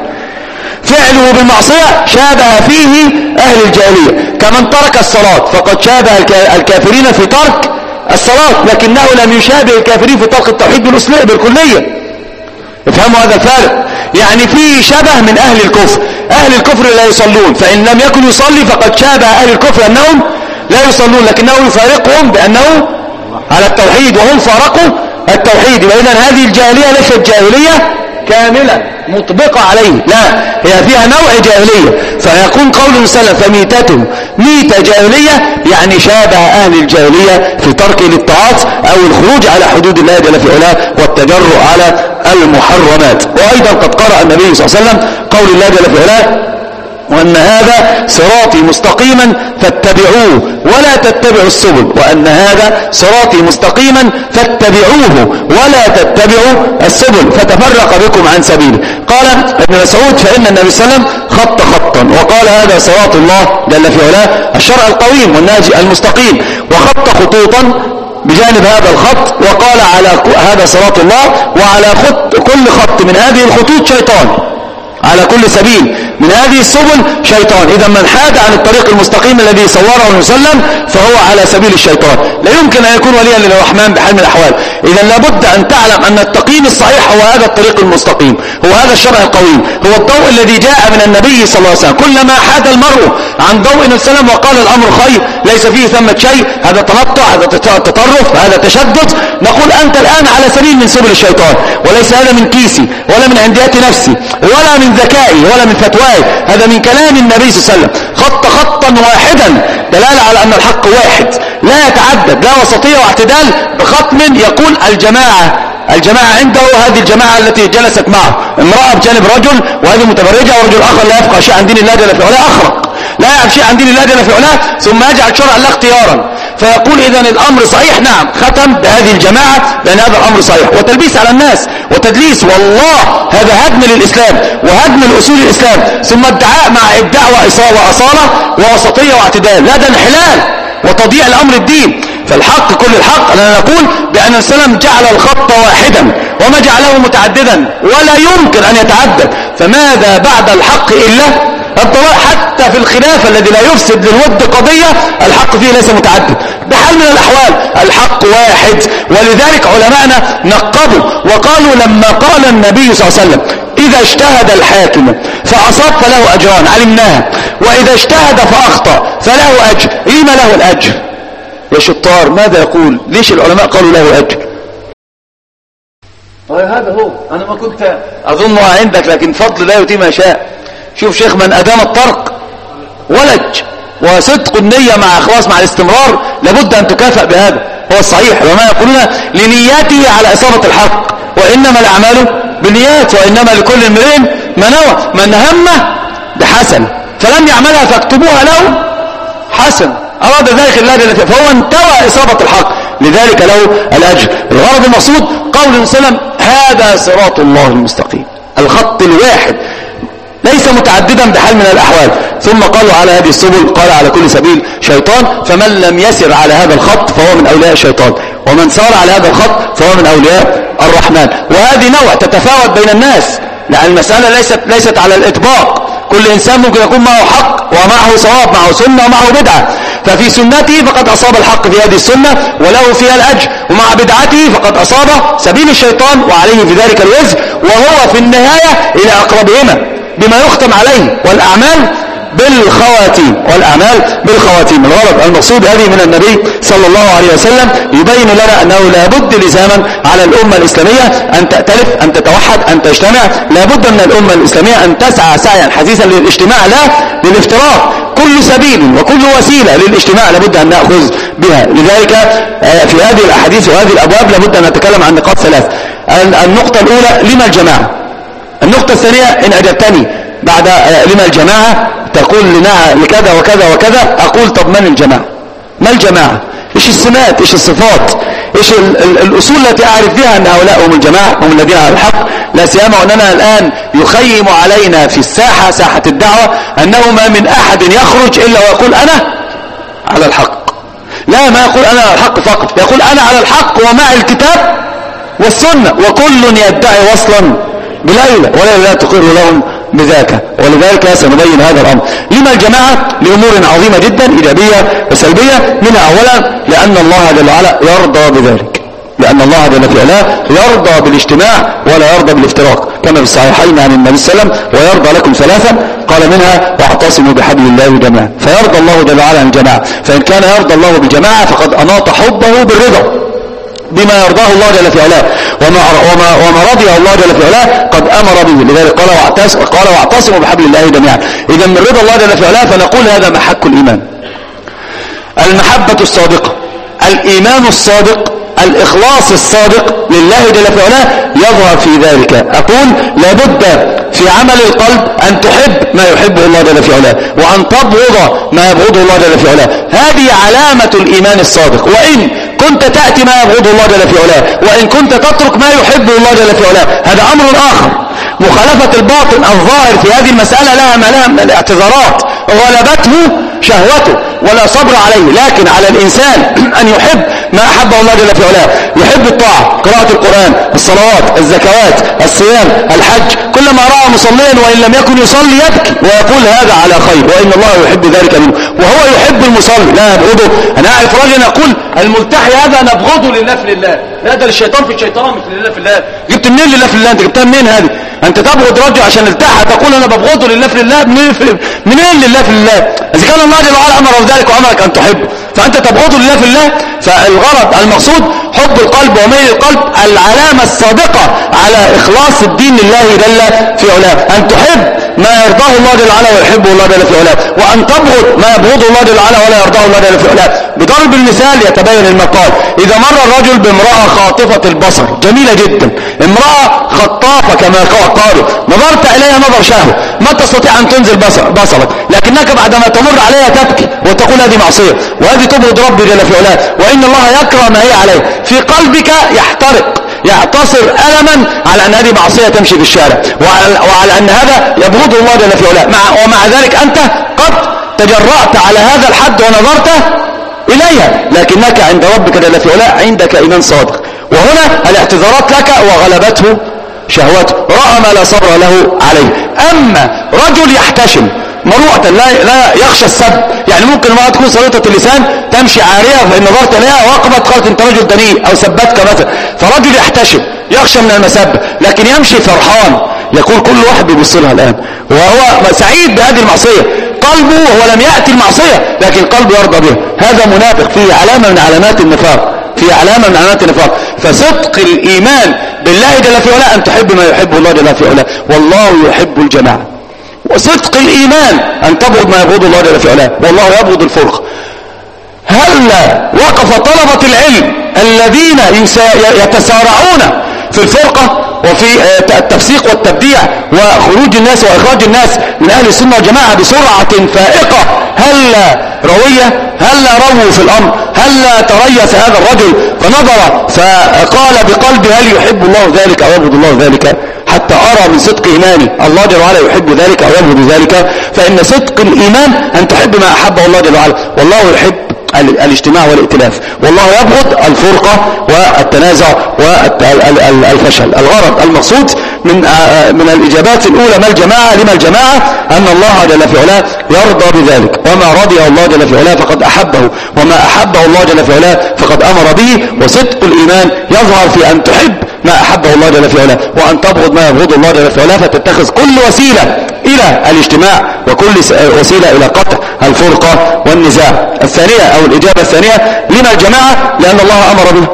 فعله بالمعصية شابه فيه أهل الجاهلية. كمن ترك الصلاة فقد شابه الكافرين في ترك الصلاة، لكنه لم يشابه الكافرين في ترك التوحيد بالكلية. افهموا هذا الفارق، يعني فيه شبه من أهل الكفر. أهل الكفر لا يصلون، فإن لم يكن يصلي فقد شابه أهل الكفر أنهم لا يصلون، لكنه يفارقهم بأنه على التوحيد وهم فارقوا التوحيد. وإذن هذه الجاهلية ليست جاهلية كاملة، مطبقة عليه، لا، هي فيها نوع جاهلية. فيكون قول سلف فميتته ميتة جاهلية، يعني شابه أهل الجاهلية في ترك للطاعات أو الخروج على حدود الله جل في علاه والتجرؤ على المحرمات. وأيضا قد قرأ النبي صلى الله عليه وسلم قول الله جل في علاه: وأن هذا صراطي مستقيما فاتبعوه ولا تتبعوا السبل، وأن هذا صراطي مستقيما فاتبعوه ولا تتبعوا السبل فتفرق بكم عن سبيله. قال ابن مسعود: فإن النبي صلى الله عليه وسلم خط خطا وقال: هذا صراط الله جل في علاه الشرع القويم والناجي المستقيم، وخط خطوطا بجانب هذا الخط وقال: على هذا صراط الله، وعلى خط كل خط من هذه الخطوط شيطان، على كل سبيل من هذه السبل شيطان. إذا من حاد عن الطريق المستقيم الذي صوره النبي صلى الله عليه وسلم فهو على سبيل الشيطان، لا يمكن أن يكون وليا للرحمن بحال من الأحوال. إذا لابد أن تعلم أن التقييم الصحيح هو هذا الطريق المستقيم، هو هذا الشرع القويم، هو الضوء الذي جاء من النبي صلى الله عليه وسلم. كلما حاد المرء عن ضوء النبي صلى الله عليه وسلم وقال الأمر خير ليس فيه ثمة شيء، هذا تنطع، هذا تطرف، هذا تشدد، نقول أنت الآن على سبيل من سبل الشيطان، وليس هذا من كيسي ولا من عنديات نفسي ولا من ذكائي ولا من فتواي، هذا من كلام النبي صلى الله عليه وسلم. خط خطا واحدا دلالة على أن الحق واحد لا يتعدد، لا وسطية واعتدال بختم يقول الجماعة الجماعة عنده هذه الجماعة التي جلست معه امرأة بجانب رجل وهذه متبرجة، ورجل آخر لا يفقه شيء عن دين الله جل في علاه أخرق، لا يعرف شيء عن دين الله جل في علاه، ثم يجعل شرع الله اختيارا. فيقول إذن الأمر صحيح، نعم، ختم بهذه الجماعة بأن هذا الأمر صحيح، وتلبيس على الناس وتدليس، والله هذا هدم للإسلام وهدم الأصول الإسلام، ثم ادعاء مع إبداع وأصالة ووسطية واعتدال، لا، ده انحلال وتضييع الأمر الدين. فالحق كل الحق أننا نقول بأن السلام جعل الخط واحدا وما جعله متعددا ولا يمكن أن يتعدد، فماذا بعد الحق إلا الضلال؟ حتى في الخلاف الذي لا يفسد للود قضية الحق فيه ليس متعدد بحال من الأحوال، الحق واحد. ولذلك علماءنا نقبوا وقالوا لما قال النبي صلى الله عليه وسلم: إذا اجتهد الحاكم فأصاب فله أجران علمناها، وإذا اجتهد فأخطأ فله أجر. لما له الأجر يا شطار؟ ماذا يقول؟ ليش العلماء قالوا له أجر؟ هذا هو، أنا ما كنت أظنها عندك، لكن فضل لا يؤتي ما شاء. شوف شيخ: من أدام الطرق ولج، وصدق النية مع إخلاص مع الاستمرار لابد أن تكافئ بهذا، هو الصحيح. وما يقولون لنياته على إصابة الحق، وإنما الأعمال بالنيات وإنما لكل امرئ ما نوى. من همه بحسن فلم يعملها فاكتبوها له حسن، أراد ذلك الله جل وعلا، فهو انتوى إصابة الحق، لذلك له الأجر. الغرض المقصود قول النبي صلى الله عليه وسلم: هذا صراط الله المستقيم، الخط الواحد ليس متعددا بحال من الأحوال. ثم قالوا على هذه السبل، قال على كل سبيل شيطان، فمن لم يسر على هذا الخط فهو من أولياء الشيطان، ومن سار على هذا الخط فهو من أولياء الرحمن. وهذه نوع تتفاوت بين الناس، لأن المسألة ليست ليست على الإطباق، كل إنسان ممكن يكون معه حق ومعه صواب، معه سنة ومعه بدعة، ففي سنته فقد أصاب الحق في هذه السنة وله فيها الأجر، ومع بدعته فقد أصاب سبيل الشيطان وعليه في ذلك الوزر، وهو في النهاية إلى أقربهما بما يختم عليه، والأعمال بالخواتيم والأعمال بالخواتيم. الغرض المقصود هذه من النبي صلى الله عليه وسلم يبين لنا أنه لابد لزاما على الأمة الإسلامية أن تأتلف، أن تتوحد، أن تجتمع. لابد من الأمة الإسلامية أن تسعى سعيا حثيثا للاجتماع لا للافتراق. كل سبيل وكل وسيلة للاجتماع لابد أن نأخذ بها. لذلك في هذه الأحاديث وهذه الأبواب لابد أن نتكلم عن نقاط ثلاث. النقطة الأولى: لما الجماعة؟ النقطة الثانية إن أجبتني بعد لما الجماعة تقول لنا لكذا وكذا وكذا، أقول طب من الجماعة؟ ما الجماعة؟ إيش السمات؟ إيش الصفات؟ إيش ال ال الأصول التي أعرف بها أن هؤلاء هم الجماعة، هم الذين على الحق؟ لا سيما وأننا الآن يخيم علينا في الساحة، ساحة الدعوة، أنه ما من أحد يخرج إلا ويقول أنا على الحق. لا، ما يقول أنا على الحق فقط، يقول أنا على الحق ومع الكتاب والسنة، وكل يدعي وصلا بليلة ولا لا تقر لهم بذاك. ولذلك سنبين هذا الأمر. لما الجماعة؟ لأمور عظيمة جدا إيجابية وسلبية. منها أولا لأن الله جل وعلا يرضى بذلك، لأن الله جل وعلا يرضى بالاجتماع ولا يرضى بالافتراق، كما في الصحيحين عن النبي صلى الله عليه وسلم: ويرضى لكم ثلاثا، قال منها: واعتصموا بحبل الله جميعا. فيرضى الله جل وعلا عن الجماعة، فإن كان يرضى الله بالجماعة فقد أناط حبه بالرضا، بما يرضاه الله جل في علاه وما, وما, وما رضيه الله جل في علاه قد أمر به. لذلك قال واعتصموا قال واعتصموا بحبل الله جميعا. إذا من رضا الله جل في علاه فنقول هذا محك الإيمان. المحبة الصادقة، الإيمان الصادق، الإخلاص الصادق لله جل في علاه يظهر في ذلك. أقول لابد في عمل القلب أن تحب ما يحبه الله جل في علاه وأن تبغض ما يبغضه الله جل في علاه. هذه علامة الإيمان الصادق. وإن كنت تأتي ما يبغضه الله جل في علاه وإن كنت تترك ما يحبه الله جل في علاه هذا أمر آخر. مخالفة الباطن الظاهر في هذه المسألة لها ما لها من الاعتذارات. غلبته شهوته ولا صبر عليه. لكن على الإنسان أن يحب ما أحبه الله جل في علاه. يحب الطاعة، قراءة القرآن، الصلوات، الزكوات، الصيام، الحج. كلما رأى مصليا وإن لم يكن يصلي يبكي ويقول هذا على خير وإن الله يحب ذلك منه. وهو يحب المصلي لا يبغضه. أنا أعرف رجل يقول الملتحي هذا نبغضه لله في الله. لا ده الشيطان في الشيطان مش لله في الله. جبت منين لله في الله؟ أنت جبتها منين هذه؟ أنت تبغض رجل عشان التحى تقول أنا ببغضه لله في الله. منين منين لله في الله؟ إذا كان الله جل وعلا أمر ذلك وأمرك أن تحبه فأنت تبغضه لله في الله. فالغرض المقصود حب القلب وميل القلب العلامة الصادقة على إخلاص الدين لله جل في علاه. أن تحب ما يرضاه الله جل وعلا ويحبه الله جل في علاه وأن تبغض ما يبغضه الله جل وعلا ولا يرضاه الله جل في علاه. بضرب المثال يتبين المقال. إذا مر الرجل بامرأة خاطفة البصر جميلة جدا، امرأة خطافة كما قالوا، نظرت إليها نظر شهوة ما تستطيع أن تنزل بصر بصرك، لكنك بعدما تمر عليها تبكي وتقول هذه معصية وهذه تبغض ربي جل في علاه وإن الله يكره ما هي عليه. في قلبك يحترق يعتصر ألما على أن هذه معصية تمشي في الشارع وعلى, وعلى أن هذا يبغضه الله جل في علاه. مع ومع ذلك أنت قد تجرأت على هذا الحد ونظرت إليها لكنك عند ربك جل في علاه عندك إيمان صادق. وهنا الاعتذارات لك وغلبته شهوته، رأى ما لا صبر له عليه. أما رجل يحتشم مروءة لا, لا يخشى السب، يعني ممكن ما تكون صليطة اللسان تمشي عارية فإن نظرت إليها وقبت قالت أنت رجل دنيء أو سبتك مثلا. فرجل يحتشم يخشى من المسب لكن يمشي فرحان يقول كل واحد بيبص لها الآن وهو سعيد بهذه المعصية. قلبه هو لم يأتي المعصية لكن قلبه يرضى بها. هذا منافق فيه علامة من علامات النفاق في علامة من علامات النفاق. فصدق الإيمان بالله جل في علاه أن تحب ما يحب الله جل في علاه والله يحب الجماعة. وصدق الإيمان أن تبغض ما يبغض الله جل في علاه والله يبغض الفرقة. هلا وقف طلبة العلم الذين يتسارعون في الفرقة وفي التفسيق والتبديع وخروج الناس وإخراج الناس من أهل السنة والجماعة بسرعة فائقة. هلا روية هلا رووا في الأمر هلا تريث هذا الرجل فنظر فقال بقلبه هل يحب الله ذلك أو يبغض الله ذلك حتى أرى من صدق إيماني الله جل وعلا يحب ذلك أو يبغض ذلك. فإن صدق الإيمان أن تحب ما أحبه الله جل وعلا والله يحب الاجتماع والائتلاف والله يبغض الفرقة والتنازع والفشل. الغرض المقصود من من الإجابات الأولى ما الجماعة لما الجماعة أن الله جل في علاه يرضى بذلك وما رضي الله جل في علاه فقد أحبه وما أحبه الله جل في علاه فقد أمر به. وصدق الإيمان يظهر في أن تحب ما أحبه الله جل في علاه وأن تبغض ما يبغض الله جل في علاه فتتخذ كل وسيلة إلى الاجتماع وكل وسيلة إلى قطع الفرقة والنزاع. الثانية أو الإجابة الثانية لما الجماعة لأن الله أمر بها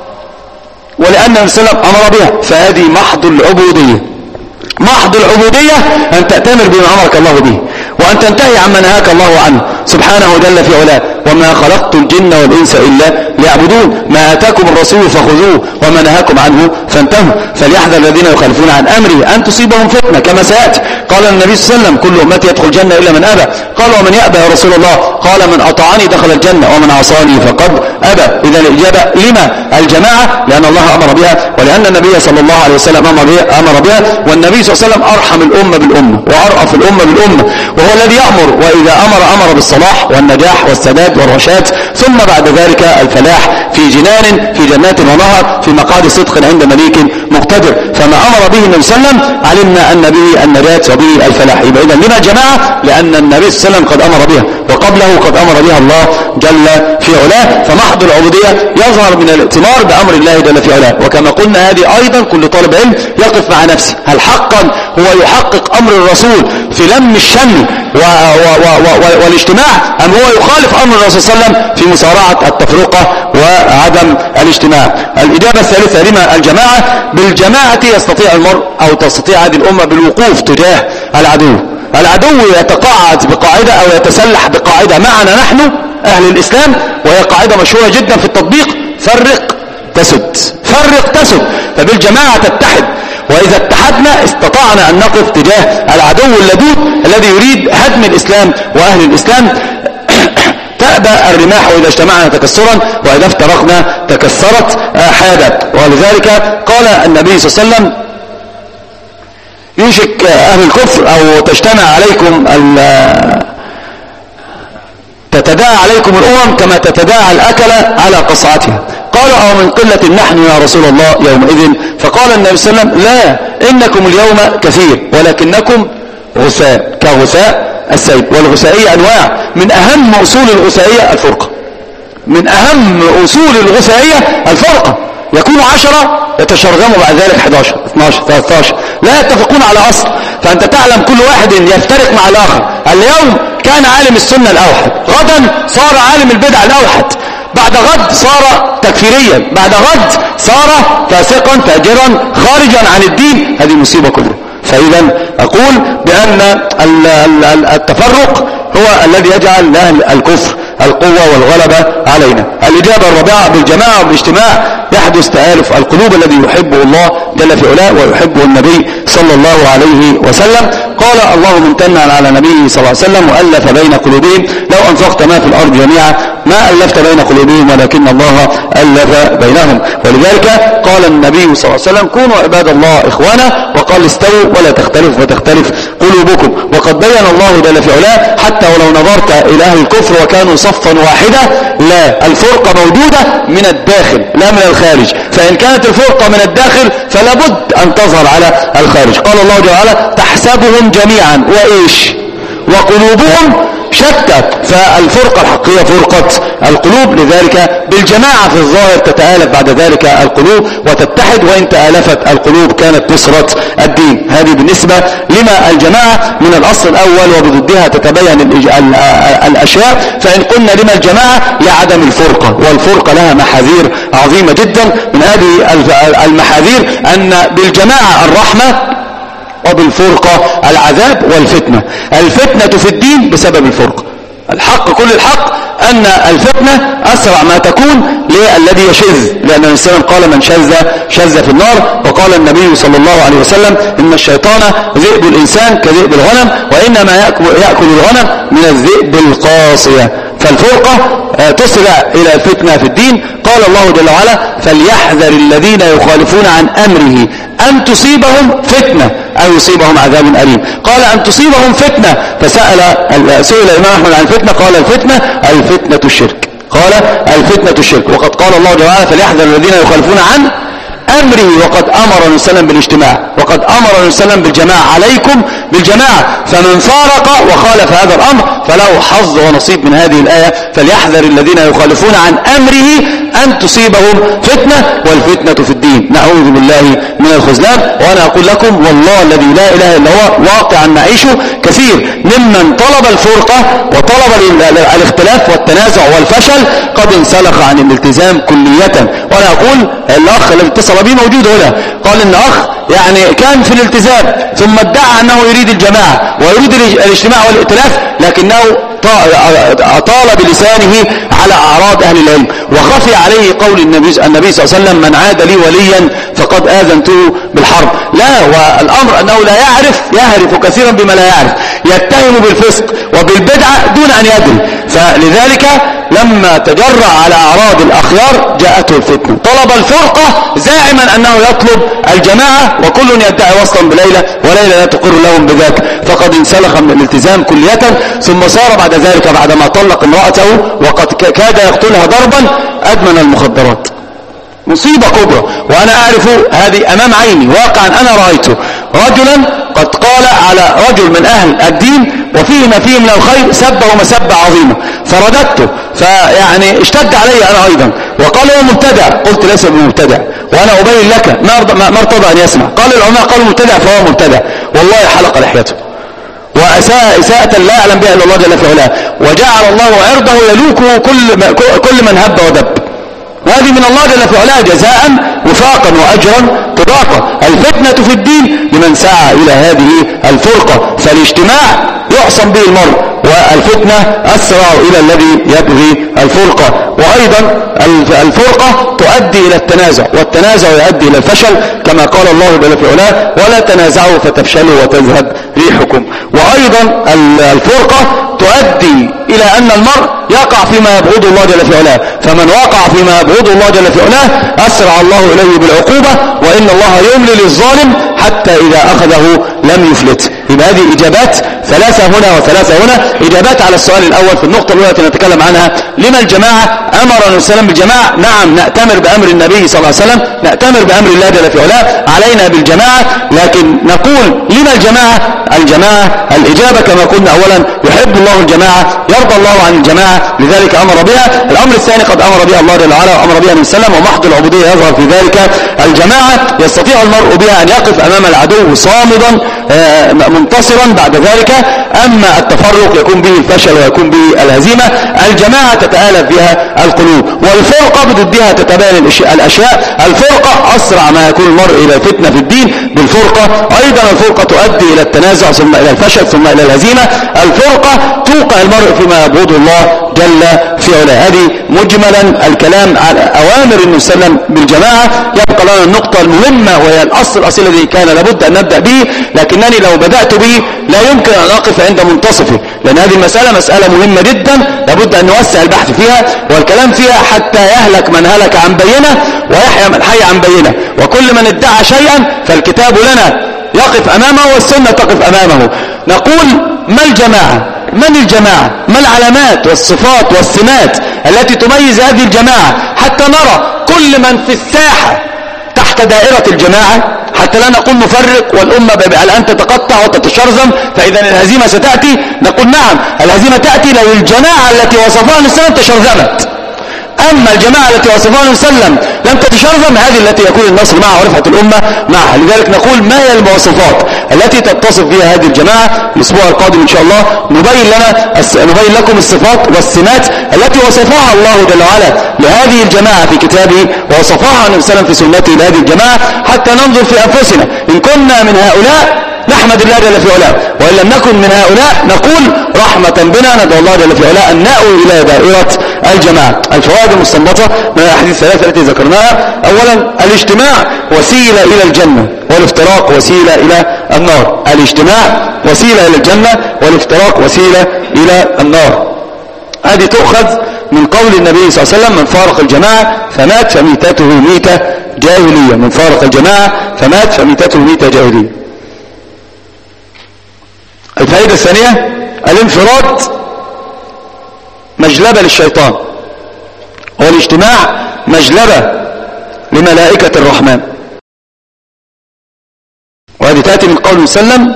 ولأن السلام أمر بها. فهذه محض العبودية. محض العبودية أن تأتمر بما أمرك الله به وأن تنتهي عما نهاك الله عنه سبحانه جل في علاه. وما خلقت الجن والإنس إلا ليعبدون ما آتاكم الرسول فخذوه وما نهاكم عنه فانتهوا. فليحذر الذين يخالفون عن أمره أن تصيبهم فتنة كما سيأتي. قال النبي صلى الله عليه وسلم كل أمتي يدخل الجنة إلا من أبى. قال ومن يأبى يا رسول الله؟ قال من أطاعني دخل الجنة ومن عصاني فقد أبى. إذا الإجابة لما الجماعة لأن الله أمر بها ولأن النبي صلى الله عليه وسلم أمر بها والنبي صلى الله عليه وسلم أرحم الأمة بالأمة وأرأف الأمة بالأمة وهو الذي يأمر وإذا أمر أمر بالصلاح والنجاح والسداد والرشاد ثم بعد ذلك الفلاح في جنان في جنات ونهر في مقعد صدق عند مليك مقتدر. فما أمر به النبي صلى الله عليه وسلم علمنا أن به النجاة وبه الفلاح. يبقى إذن لما الجماعة لأن النبي صلى الله عليه وسلم قد أمر بها وقبله قد أمر بها الله جل في علاه. فمحض العبودية يظهر من الائتمار بأمر الله جل في علاه. وكما قلنا هذه أيضا كل طالب علم يقف مع نفسه هل حقا هو يحقق أمر الرسول في لم الشمل و و و والاجتماع، أم هو يخالف أمر الرسول صلى الله عليه وسلم في مسارعة التفرقة وعدم الاجتماع؟ الإجابة الثالثة لما الجماعة. بالجماعة يستطيع المرء أو تستطيع هذه الأمة بالوقوف تجاه العدو. العدو يتقاعد بقاعدة أو يتسلح بقاعدة معنا نحن أهل الإسلام، وهي قاعدة مشهورة جدا في التطبيق: فرق تسد، فرق تسد. فبالجماعة تتحد، وإذا اتحدنا استطعنا أن نقف تجاه العدو اللدود الذي يريد هدم الإسلام وأهل الإسلام. تأبى الرماح وإذا اجتمعنا تكسرا، وإذا افترقنا تكسرت حادا. ولذلك قال النبي صلى الله عليه وسلم: يوشك أهل الكفر أو تجتمع عليكم تتداعى عليكم الأمم كما تتداعى الأكلة على قصعتها. قال: أو من قلة نحن يا رسول الله يومئذ؟ فقال النبي صلى الله عليه وسلم: لا، إنكم اليوم كثير ولكنكم غثاء كغثاء السيل. والغثائية أنواع، من أهم أصول الغثائية الفرقة، من أهم أصول الغثائية الفرقة. يكون عشرة يتشرذموا بعد ذلك احد عشر اثني عشر ثلاثة عشر، لا يتفقون على أصل. فأنت تعلم كل واحد يفترق مع الآخر. اليوم كان عالم السنة الأوحد، غدا صار عالم البدع الأوحد، بعد غد صار تكفيريا، بعد غد صار فاسقا فاجرا خارجا عن الدين. هذه مصيبة كبرى. فإذا أقول بأن التفرق هو الذي يجعل لأهل الكفر القوة والغلبة علينا. الإجابة الرابعة: بالجماعة والاجتماع يحدث تآلف القلوب الذي يحبه الله جل في علاه ويحبه النبي صلى الله عليه وسلم. قال: الله ممتنا على نبيه صلى الله عليه وسلم وألف بين قلوبهم لو أنفقت ما في الأرض جميعا ما ألفت بين قلوبهم ولكن الله ألف بينهم. ولذلك قال النبي صلى الله عليه وسلم: كونوا عباد الله إخوانا، وقال: استووا ولا تختلف وتختلف قلوبكم. وقد بين الله جل في علاه حتى ولو نظرت إلى أهل الكفر وكانوا صفا واحدة، لا، الفرقة موجودة من الداخل لا من الخارج. فإن كانت الفرقة من الداخل فلا بد أن تظهر على الخارج. قال الله جل وعلا: تحسبهم جميعا وإيش وقلوبهم شتى. فالفرقة الحقيقية فرقة القلوب. لذلك بالجماعة في الظاهر تتآلف بعد ذلك القلوب وتتحد، وإن تآلفت القلوب كانت نصرة الدين. هذه بالنسبة لما الجماعة من الأصل الأول، وبضدها تتبين الأشياء. فإن قلنا لما الجماعة لعدم الفرقة، والفرقة لها محاذير عظيمة جدا. من هذه المحاذير أن بالجماعة الرحمة وبالفرقة العذاب والفتنة. الفتنة في الدين بسبب الفرقة. الحق كل الحق أن الفتنة أسرع ما تكون للذي يشذ، لأن الإسلام قال: من شذ شذ في النار. وقال النبي صلى الله عليه وسلم: إن الشيطان ذئب الإنسان كذئب الغنم، وإنما يأكل الغنم من الذئب القاصية. فالفرقة تسرع إلى الفتنة في الدين. قال الله جل وعلا: فليحذر الذين يخالفون عن أمره أن تصيبهم فتنة أو يصيبهم عذاب أليم. قال: أن تصيبهم فتنة. فسأل سئل الإمام أحمد عن الفتنة، قال: الفتنة الفتنة الشرك. قال: الفتنة الشرك. وقد قال الله جل وعلا: فليحذر الذين يخالفون عن أمره. وقد أمر النبي صلى الله عليه وسلم بالاجتماع، وقد أمر النبي صلى الله عليه وسلم بالجماعة. عليكم بالجماعة. فمن فارق وخالف هذا الأمر فله حظ ونصيب من هذه الآية: فليحذر الذين يخالفون عن أمره أن تصيبهم فتنة، والفتنة في الدين. نعوذ بالله من الخذلان. وأنا أقول لكم والله الذي لا إله إلا هو واقعا نعيشه كثير ممن طلب الفرقة وطلب الاختلاف والتنازع والفشل قد انسلخ عن الالتزام كلية. وأنا أقول الأخ الذي اتصل بي موجود هنا، قال إن أخ يعني كان في الالتزام ثم ادعى أنه يريد الجماعة ويريد الاجتماع والائتلاف، لكنه طال بلسانه على أعراض أهل العلم، وخفي عليه قول النبي, النبي صلى الله عليه وسلم: من عاد لي وليا فقد آذنته بالحرب. لا، والأمر أنه لا يعرف، يعرف كثيرا بما لا يعرف، يتهم بالفسق وبالبدعة دون أن يدري. فلذلك لما تجرع على أعراض الأخيار جاءته الفتنة. طلب الفرقة زاعما أنه يطلب الجماعة، وكل يدعي وصلا بليلة وليلة لا تقر لهم بذاك، فقد انسلخ من الالتزام كلية. ثم صار بعد ذلك بعدما طلق امرأته وقد كاد يقتلها ضربا أدمن المخدرات. مصيبة كبرى. وأنا أعرف هذه أمام عيني واقعا، أنا رأيته رجلا قد قال على رجل من أهل الدين وفيه ما فيه من الخير سبه مسبة عظيمة، فرددته، فيعني اشتد علي أنا أيضا وقال هو مبتدع. قلت: ليس بمبتدع، وأنا أبين لك ما ارتضى أن يسمع. قال العلماء قالوا مبتدع فهو مبتدع. والله حلق لحيته، وأساء إساءة لا يعلم بها إلا الله جل في علاه، وجعل الله عرضه يلوكه كل كل من هب ودب، وهذه من الله جل في علاه جزاء وفاقا وأجرا طباقا. الفتنة في الدين لمن سعى إلى هذه الفرقة، فالاجتماع يعصم به المرء، والفتنة أسرع إلى الذي يبغي الفرقة. وأيضا الفرقة تؤدي إلى التنازع، والتنازع يؤدي إلى الفشل، كما قال الله جل في علاه ولا تنازعوا فتفشلوا وتذهب ريحكم. وأيضا الفرقة تؤدي إلى أن المرء يقع فيما يبغض الله جل في علاه، فمن وقع فيما يبغض الله جل في علاه أسرع الله إليه بالعقوبة، وإن الله يملي للظالم حتى إذا أخذه لم يفلت. يبقى هذه إجابات ثلاثة هنا وثلاثة هنا. إجابات على السؤال الأول في النقطة الأولى التي نتكلم عنها، لما الجماعة أمر النبي صلى الله عليه وسلم بالجماعة؟ نعم، نأتمر بأمر النبي صلى الله عليه وسلم، نأتمر بأمر الله جل في علاه، علينا بالجماعة. لكن نقول لما الجماعة؟ الجماعة الإجابة كما قلنا أولا، يحب الله الجماعة، يرضى الله عن الجماعة، لذلك أمر بها. الأمر الثاني قد أمر بها الله جل وعلا وأمر بها النبي صلى الله عليه وسلم، ومحض العبودية يظهر في ذلك. الجماعة يستطيع المرء بها أن يقف أمام العدو صامدا منتصرا بعد ذلك. أما التفرق يكون به الفشل ويكون به الهزيمة. الجماعة تتآلف بها القلوب، والفرقة بضدها تتباين الأشياء. الفرقة أسرع ما يكون المرء إلى الفتنة في الدين بالفرقة. أيضا الفرقة تؤدي إلى التنازع ثم إلى الفشل ثم إلى الهزيمة. الفرقة توقع المرء فيما يبغضه الله جل في علاه. هذه مجملا الكلام على أوامر النبي صلى الله عليه وسلم بالجماعة. يبقى لنا النقطة المهمة وهي الأصل الأصيل الذي كان لابد أن نبدأ به، لكنني لو بدأت به لا يمكن أن أقف عند منتصفه، لأن هذه المسألة مسألة مهمة جدا لابد أن نوسع البحث فيها والكلام فيها حتى يهلك من هلك عن بينة ويحيى من حي عن بينة. وكل من ادعى شيئا فالكتاب لنا يقف أمامه والسنة تقف أمامه. نقول ما الجماعة؟ من الجماعة؟ ما العلامات والصفات والسمات التي تميز هذه الجماعة حتى نرى كل من في الساحة تحت دائرة الجماعة، حتى لا نقول نفرق والأمة الآن تتقطع وتتشرذم فإذا الهزيمة ستأتي. نقول نعم، الهزيمة تأتي لو الجماعة التي وصفها النبي صلى الله عليه وسلم تشرذمت. أما الجماعة التي وصفها النبي صلى الله عليه وسلم لم تتشرذم، هذه التي يكون النصر معها ورفعة الأمة معها. لذلك نقول ما هي المواصفات التي تتصف بها هذه الجماعة؟ الأسبوع القادم إن شاء الله نبين لنا نبين لكم الصفات والسمات التي وصفها الله جل وعلا لهذه الجماعة في كتابه، ووصفها النبي صلى الله عليه وسلم في سنته لهذه الجماعة، حتى ننظر في أنفسنا إن كنا من هؤلاء نحمد الله جل في علاه، وإن لم نكن من هؤلاء نقول رحمة بنا ندعو الله جل في علاه أن نأوي إلى دائرة الجماعة. الفوائد المستنبطة من الأحاديث الثلاثة التي ذكرناها: أولا الاجتماع وسيلة إلى الجنة والافتراق وسيلة إلى النار. الاجتماع وسيلة إلى الجنة والافتراق وسيلة إلى النار. هذه تؤخذ من قول النبي صلى الله عليه وسلم: من فارق الجماعة فمات فميتته ميتة جاهلية. من فارق الجماعة فمات فميتته ميتة جاهلية. الفائدة الثانية: الانفراد مجلبة للشيطان، والاجتماع مجلبة لملائكة الرحمن. وهذه تأتي من قول وسلم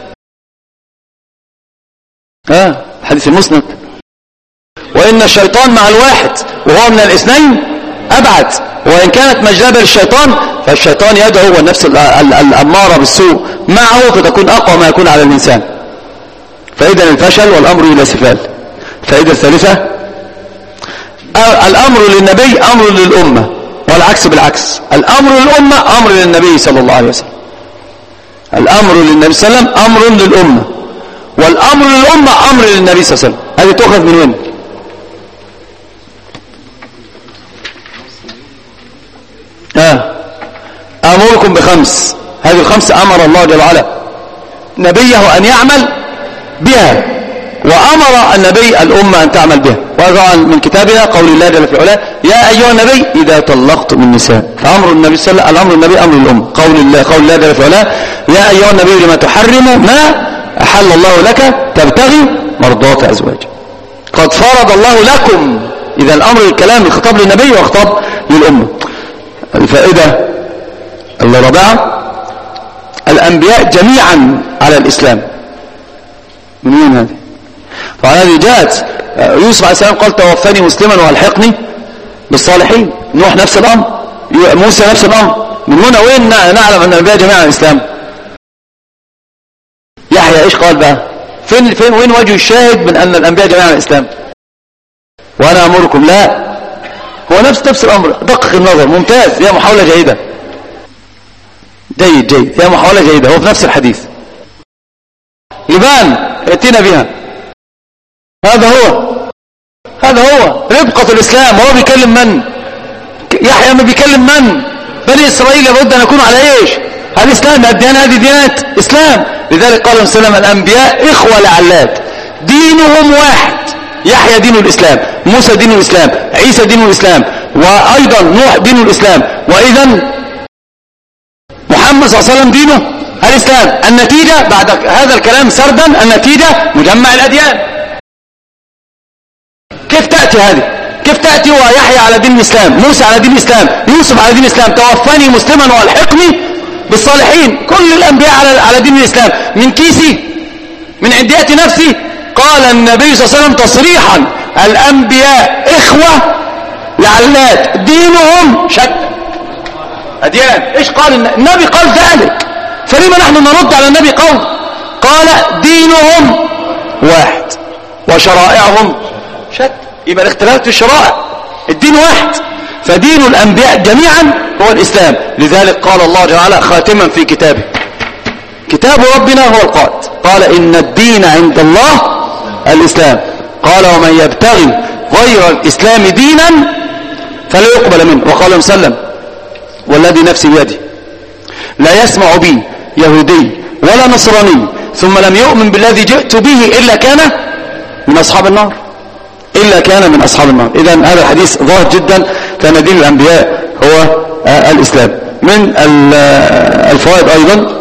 آه حديث المسند: وإن الشيطان مع الواحد وهو من الاثنين أبعد. وإن كانت مجلبة للشيطان فالشيطان يدعو والنفس الأمارة بالسوء معه فتكون أقوى ما يكون على الإنسان. فإذا الفشل والأمر إلى سفال. الفائدة الثالثة: الأمر للنبي أمر للأمة، والعكس بالعكس. الأمر للأمة أمر للنبي صلى الله عليه وسلم. الأمر للنبي صلى الله عليه وسلم أمر للأمة، والأمر للأمة أمر للنبي صلى الله عليه وسلم. هذه تؤخذ من وين؟ آه. أمركم بخمس. هذه الخمس أمر الله جل وعلا نبيه أن يعمل بها، وأمر النبي الأمة أن تعمل بها. وهذا من كتابنا قول الله جل في علاه: يا أيها النبي إذا طلقتم النساء. فأمر النبي صلى الله عليه وسلم، الأمر النبي أمر الأمة. قول الله قول الله جل في علاه: يا أيها النبي لما تحرم ما أحل الله لك تبتغي مرضات أزواجك. قد فرض الله لكم. إذا الأمر الكلام الخطاب للنبي وخطاب للأمة. الفائدة الرابعة: الأنبياء جميعا على الإسلام. من وين هذه؟ فهذه جاءت يوسف عليه السلام قال: توفني مسلما والحقني بالصالحين. نوح نفس الأمر، موسى نفس الأمر. من هنا وين نعلم أن الأنبياء جميعا على الإسلام؟ يحيى إيش قال بقى؟ فين فين وين وجه الشاهد من أن الأنبياء جميعا على الإسلام؟ وأنا أمركم لا، هو نفس نفس الأمر. دقق النظر، ممتاز، هي محاولة جيدة، جيد جيد، هي محاولة جيدة، هو في نفس الحديث. لبان يأتينا بها، هذا هو هذا هو ربقة الإسلام. هو بيكلم من؟ يحيى ما بيكلم من؟ بني إسرائيل لابد أن يكونوا على إيش؟ على الإسلام. الديانة هذه ديانة إسلام. لذلك قال صلى الله عليه وسلم الأنبياء إخوة لعلات، دينهم واحد. يحيى دين الإسلام، موسى دين الإسلام، عيسى دين الإسلام، وأيضا نوح دين الإسلام، وإذا محمد صلى الله عليه وسلم دينه الإسلام. النتيجة بعد هذا الكلام سردا، النتيجة مجمع الأديان. كيف تأتي هذه؟ كيف تأتي ويحيى على دين الإسلام، موسى على دين الإسلام، يوسف على دين الإسلام، توفني مسلما والحقني بالصالحين. كل الأنبياء على على دين الإسلام. من كيسي، من عندية نفسي. قال النبي صلى الله عليه وسلم تصريحا الأنبياء إخوة لعلات، دينهم شتى. أديان. إيش قال النبي؟ قال ذلك. فلما نحن نرد على النبي قول؟ قال دينهم واحد وشرائعهم شتى. يبقى الاختلاف في الشرائع، الدين واحد. فدين الأنبياء جميعا هو الإسلام. لذلك قال الله جل وعلا خاتما في كتابه، كتاب ربنا هو القائد، قال إن الدين عند الله الإسلام. قال ومن يبتغي غير الإسلام دينا فلا يقبل منه. وقال صلى الله عليه وسلم والذي نفسي بيده لا يسمع بي يهودي ولا نصراني ثم لم يؤمن بالذي جئت به إلا كان من أصحاب النار، إلا كان من أصحاب النار. إذن هذا الحديث ظاهر جدا، فإن دين الأنبياء هو الإسلام. من الفوائد أيضا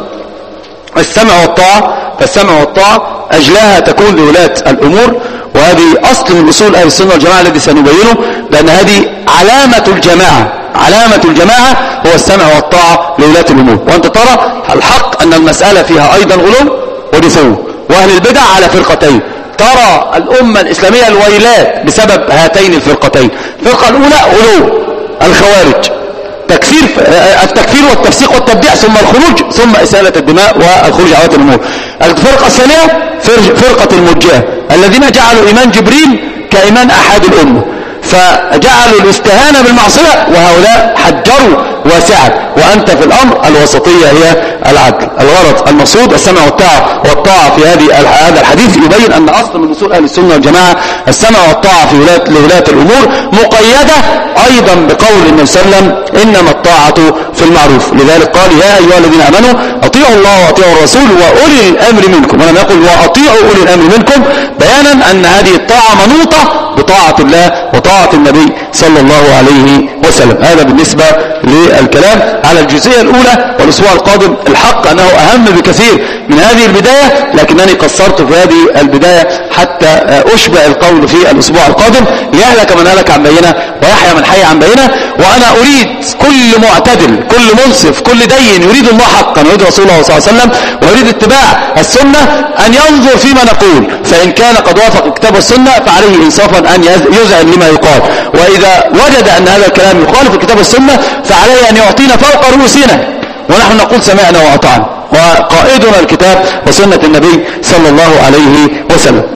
السمع والطاعة. فالسمع والطاعة أجلاها تكون لولاة الأمور، وهذه أصل من أصول أهل السنة والجماعة الذي سنبينه، لأن هذه علامة الجماعة. علامة الجماعة هو السمع والطاعة لولاة الأمور. وأنت ترى الحق أن المسألة فيها أيضا غلو ودفو، وأهل البدع على فرقتين. ترى الأمة الإسلامية الويلات بسبب هاتين الفرقتين. الفرقة الأولى غلو الخوارج، تكفير التكفير والتفسيق والتبديع، ثم الخروج، ثم إسالة الدماء والخروج عن الأمور. الفرقة الثانية فرقة المرجئة الذين جعلوا إيمان جبريل كإيمان أحد الأمة، فجعلوا الاستهانة بالمعصية، وهؤلاء حجروا واسعا. وأنت في الأمر الوسطية هي العدل. الغرض المقصود السمع والطاعة. والطاعة في هذه هذا الحديث يبين أن أصل من أصول أهل السنة والجماعة السمع والطاعة في ولاة لولاة الأمور، مقيدة أيضا بقول النبي صلى الله عليه وسلم إنما الطاعة في المعروف. لذلك قال يا أيها الذين آمنوا أطيعوا الله وأطيعوا الرسول وأولي الأمر منكم، ولم يقل وأطيعوا أولي الأمر منكم، بيانا أن هذه الطاعة منوطة بطاعة الله وطاعة النبي صلى الله عليه وسلم. هذا بالنسبة للكلام على الجزئية الأولى. والأسبوع القادم الحق أنه أهم بكثير من هذه البداية، لكنني قصرت في هذه البداية حتى أشبع القول في الأسبوع القادم. ليهلك من هلك عن بينه ويحيى من حي عن بينه. وأنا أريد كل معتدل، كل منصف، كل دين يريد الله حقا ويريد رسول الله صلى الله عليه وسلم ويريد اتباع السنة أن ينظر فيما نقول، فإن كان قد وافق الكتاب والسنة فعليه إنصافا أن يذعن لما يقال، وإذا وجد أن هذا الكلام يخالف الكتاب والسنة فعليه أن يعطينا فوق رؤوسنا ونحن نقول سمعنا وأطعنا، وقائدنا الكتاب وسنة النبي صلى الله عليه وسلم.